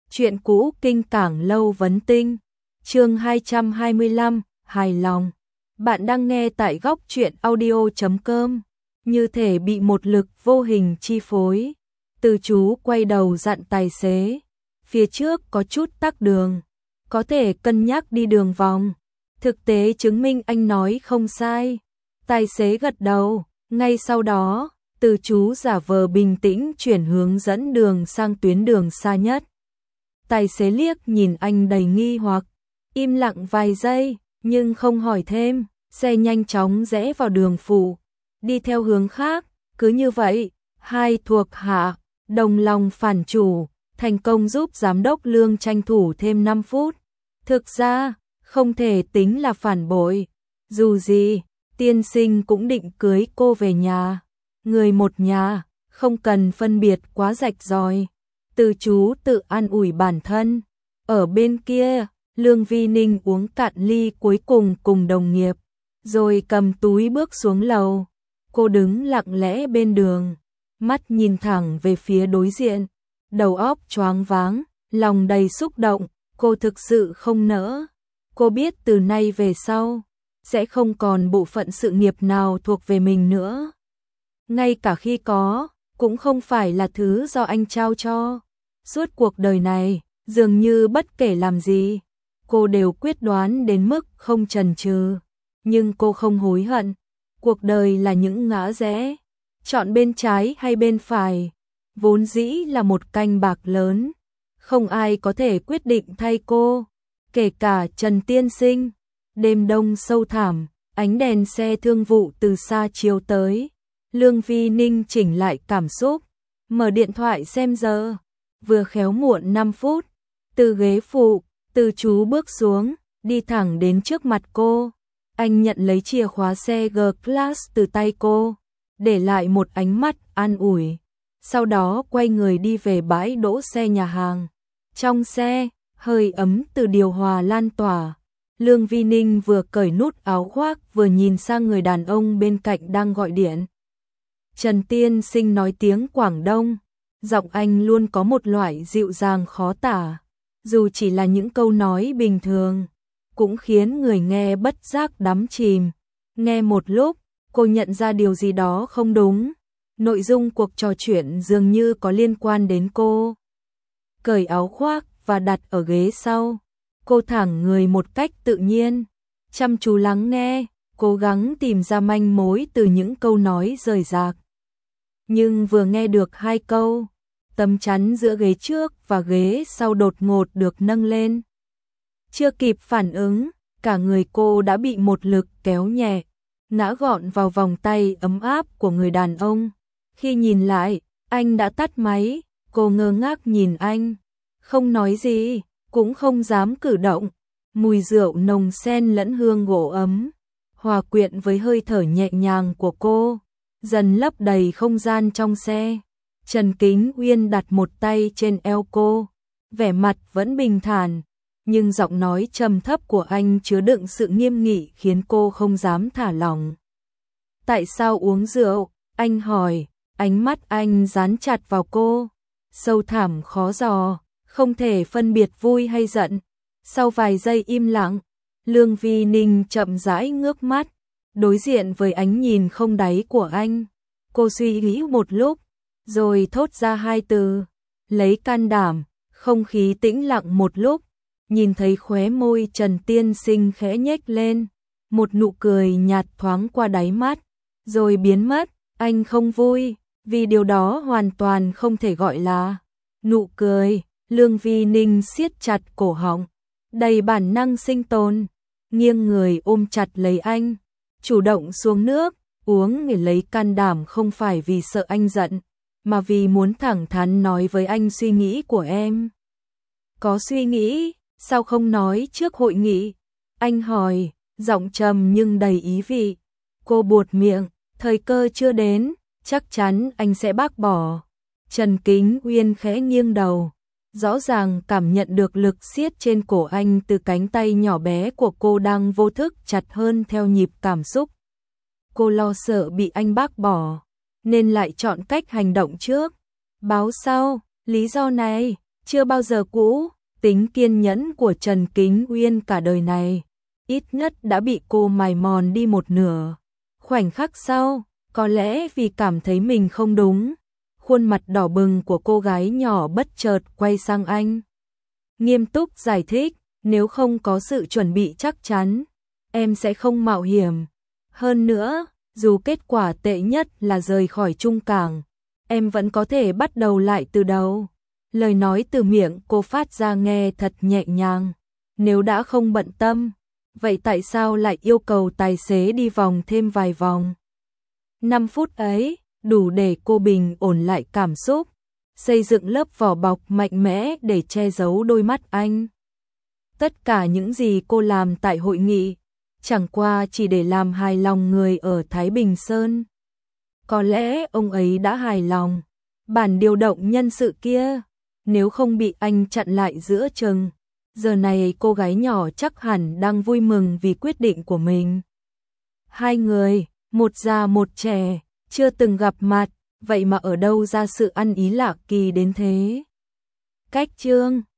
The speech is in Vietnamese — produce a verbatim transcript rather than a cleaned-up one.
Chuyện cũ kinh cảng lâu vấn tinh. Chương hai trăm hai mươi lăm, hài lòng. Bạn đang nghe tại góc truyện audio chấm com. Như thể bị một lực vô hình chi phối. Từ chú quay đầu dặn tài xế. Phía trước có chút tắc đường. Có thể cân nhắc đi đường vòng. Thực tế chứng minh anh nói không sai. Tài xế gật đầu. Ngay sau đó, từ chú giả vờ bình tĩnh chuyển hướng dẫn đường sang tuyến đường xa nhất. Tài xế liếc nhìn anh đầy nghi hoặc, im lặng vài giây, nhưng không hỏi thêm, xe nhanh chóng rẽ vào đường phụ, đi theo hướng khác, cứ như vậy, hai thuộc hạ, đồng lòng phản chủ, thành công giúp giám đốc Lương tranh thủ thêm năm phút. Thực ra, không thể tính là phản bội, dù gì, tiên sinh cũng định cưới cô về nhà, người một nhà, không cần phân biệt quá rạch ròi. Từ chú tự an ủi bản thân. Ở bên kia, Lương Vi Ninh uống cạn ly cuối cùng cùng đồng nghiệp, rồi cầm túi bước xuống lầu. Cô đứng lặng lẽ bên đường, mắt nhìn thẳng về phía đối diện, đầu óc choáng váng, lòng đầy xúc động, cô thực sự không nỡ. Cô biết từ nay về sau, sẽ không còn bộ phận sự nghiệp nào thuộc về mình nữa. Ngay cả khi có, cũng không phải là thứ do anh trao cho. Suốt cuộc đời này, dường như bất kể làm gì, cô đều quyết đoán đến mức không chần chừ. Nhưng cô không hối hận. Cuộc đời là những ngã rẽ, chọn bên trái hay bên phải, vốn dĩ là một canh bạc lớn. Không ai có thể quyết định thay cô, kể cả Trần Tiên Sinh. Đêm đông sâu thẳm, ánh đèn xe thương vụ từ xa chiếu tới. Lương Vi Ninh chỉnh lại cảm xúc, mở điện thoại xem giờ. Vừa khéo muộn năm phút, từ ghế phụ, từ chú bước xuống, đi thẳng đến trước mặt cô. Anh nhận lấy chìa khóa xe G-Class từ tay cô, để lại một ánh mắt an ủi. Sau đó quay người đi về bãi đỗ xe nhà hàng. Trong xe, hơi ấm từ điều hòa lan tỏa. Lương Vi Ninh vừa cởi nút áo khoác vừa nhìn sang người đàn ông bên cạnh đang gọi điện. Trần Tiên Sinh nói tiếng Quảng Đông. Giọng anh luôn có một loại dịu dàng khó tả, dù chỉ là những câu nói bình thường, cũng khiến người nghe bất giác đắm chìm. Nghe một lúc, cô nhận ra điều gì đó không đúng, nội dung cuộc trò chuyện dường như có liên quan đến cô. Cởi áo khoác và đặt ở ghế sau, cô thẳng người một cách tự nhiên, chăm chú lắng nghe, cố gắng tìm ra manh mối từ những câu nói rời rạc. Nhưng vừa nghe được hai câu, tấm chắn giữa ghế trước và ghế sau đột ngột được nâng lên. Chưa kịp phản ứng, cả người cô đã bị một lực kéo nhẹ, ngã gọn vào vòng tay ấm áp của người đàn ông. Khi nhìn lại, anh đã tắt máy, cô ngơ ngác nhìn anh, không nói gì, cũng không dám cử động. Mùi rượu nồng sen lẫn hương gỗ ấm, hòa quyện với hơi thở nhẹ nhàng của cô, dần lấp đầy không gian trong xe. Trần Kính Uyên đặt một tay trên eo cô, vẻ mặt vẫn bình thản, nhưng giọng nói trầm thấp của anh chứa đựng sự nghiêm nghị khiến cô không dám thả lỏng. Tại sao uống rượu? Anh hỏi, ánh mắt anh dán chặt vào cô, sâu thẳm khó dò, không thể phân biệt vui hay giận. Sau vài giây im lặng, Lương Vi Ninh chậm rãi ngước mắt, đối diện với ánh nhìn không đáy của anh. Cô suy nghĩ một lúc, rồi thốt ra hai từ, lấy can đảm. Không khí tĩnh lặng một lúc, nhìn thấy khóe môi Trần Tiên Sinh khẽ nhếch lên, một nụ cười nhạt thoáng qua đáy mắt, rồi biến mất. Anh không vui, vì điều đó hoàn toàn không thể gọi là nụ cười. Lương Vi Ninh siết chặt cổ họng, đầy bản năng sinh tồn, nghiêng người ôm chặt lấy anh, chủ động xuống nước, uống để lấy can đảm không phải vì sợ anh giận, mà vì muốn thẳng thắn nói với anh suy nghĩ của em. Có suy nghĩ, sao không nói trước hội nghị? Anh hỏi, giọng trầm nhưng đầy ý vị. Cô buột miệng, thời cơ chưa đến, chắc chắn anh sẽ bác bỏ. Trần Kính Uyên khẽ nghiêng đầu, rõ ràng cảm nhận được lực siết trên cổ anh từ cánh tay nhỏ bé của cô đang vô thức chặt hơn theo nhịp cảm xúc. Cô lo sợ bị anh bác bỏ, nên lại chọn cách hành động trước, báo sau. Lý do này, chưa bao giờ cũ, tính kiên nhẫn của Trần Kính Uyên cả đời này, ít nhất đã bị cô mài mòn đi một nửa. Khoảnh khắc sau, có lẽ vì cảm thấy mình không đúng, khuôn mặt đỏ bừng của cô gái nhỏ bất chợt quay sang anh. Nghiêm túc giải thích, nếu không có sự chuẩn bị chắc chắn, em sẽ không mạo hiểm. Hơn nữa, dù kết quả tệ nhất là rời khỏi Trung Cảng, em vẫn có thể bắt đầu lại từ đầu. Lời nói từ miệng cô phát ra nghe thật nhẹ nhàng. Nếu đã không bận tâm, vậy tại sao lại yêu cầu tài xế đi vòng thêm vài vòng? năm phút ấy, đủ để cô bình ổn lại cảm xúc, xây dựng lớp vỏ bọc mạnh mẽ để che giấu đôi mắt anh. Tất cả những gì cô làm tại hội nghị, chẳng qua chỉ để làm hài lòng người ở Thái Bình Sơn. Có lẽ ông ấy đã hài lòng. Bản điều động nhân sự kia, nếu không bị anh chặn lại giữa chừng, giờ này cô gái nhỏ chắc hẳn đang vui mừng vì quyết định của mình. Hai người, một già một trẻ, chưa từng gặp mặt, vậy mà ở đâu ra sự ăn ý lạ kỳ đến thế. Cách chương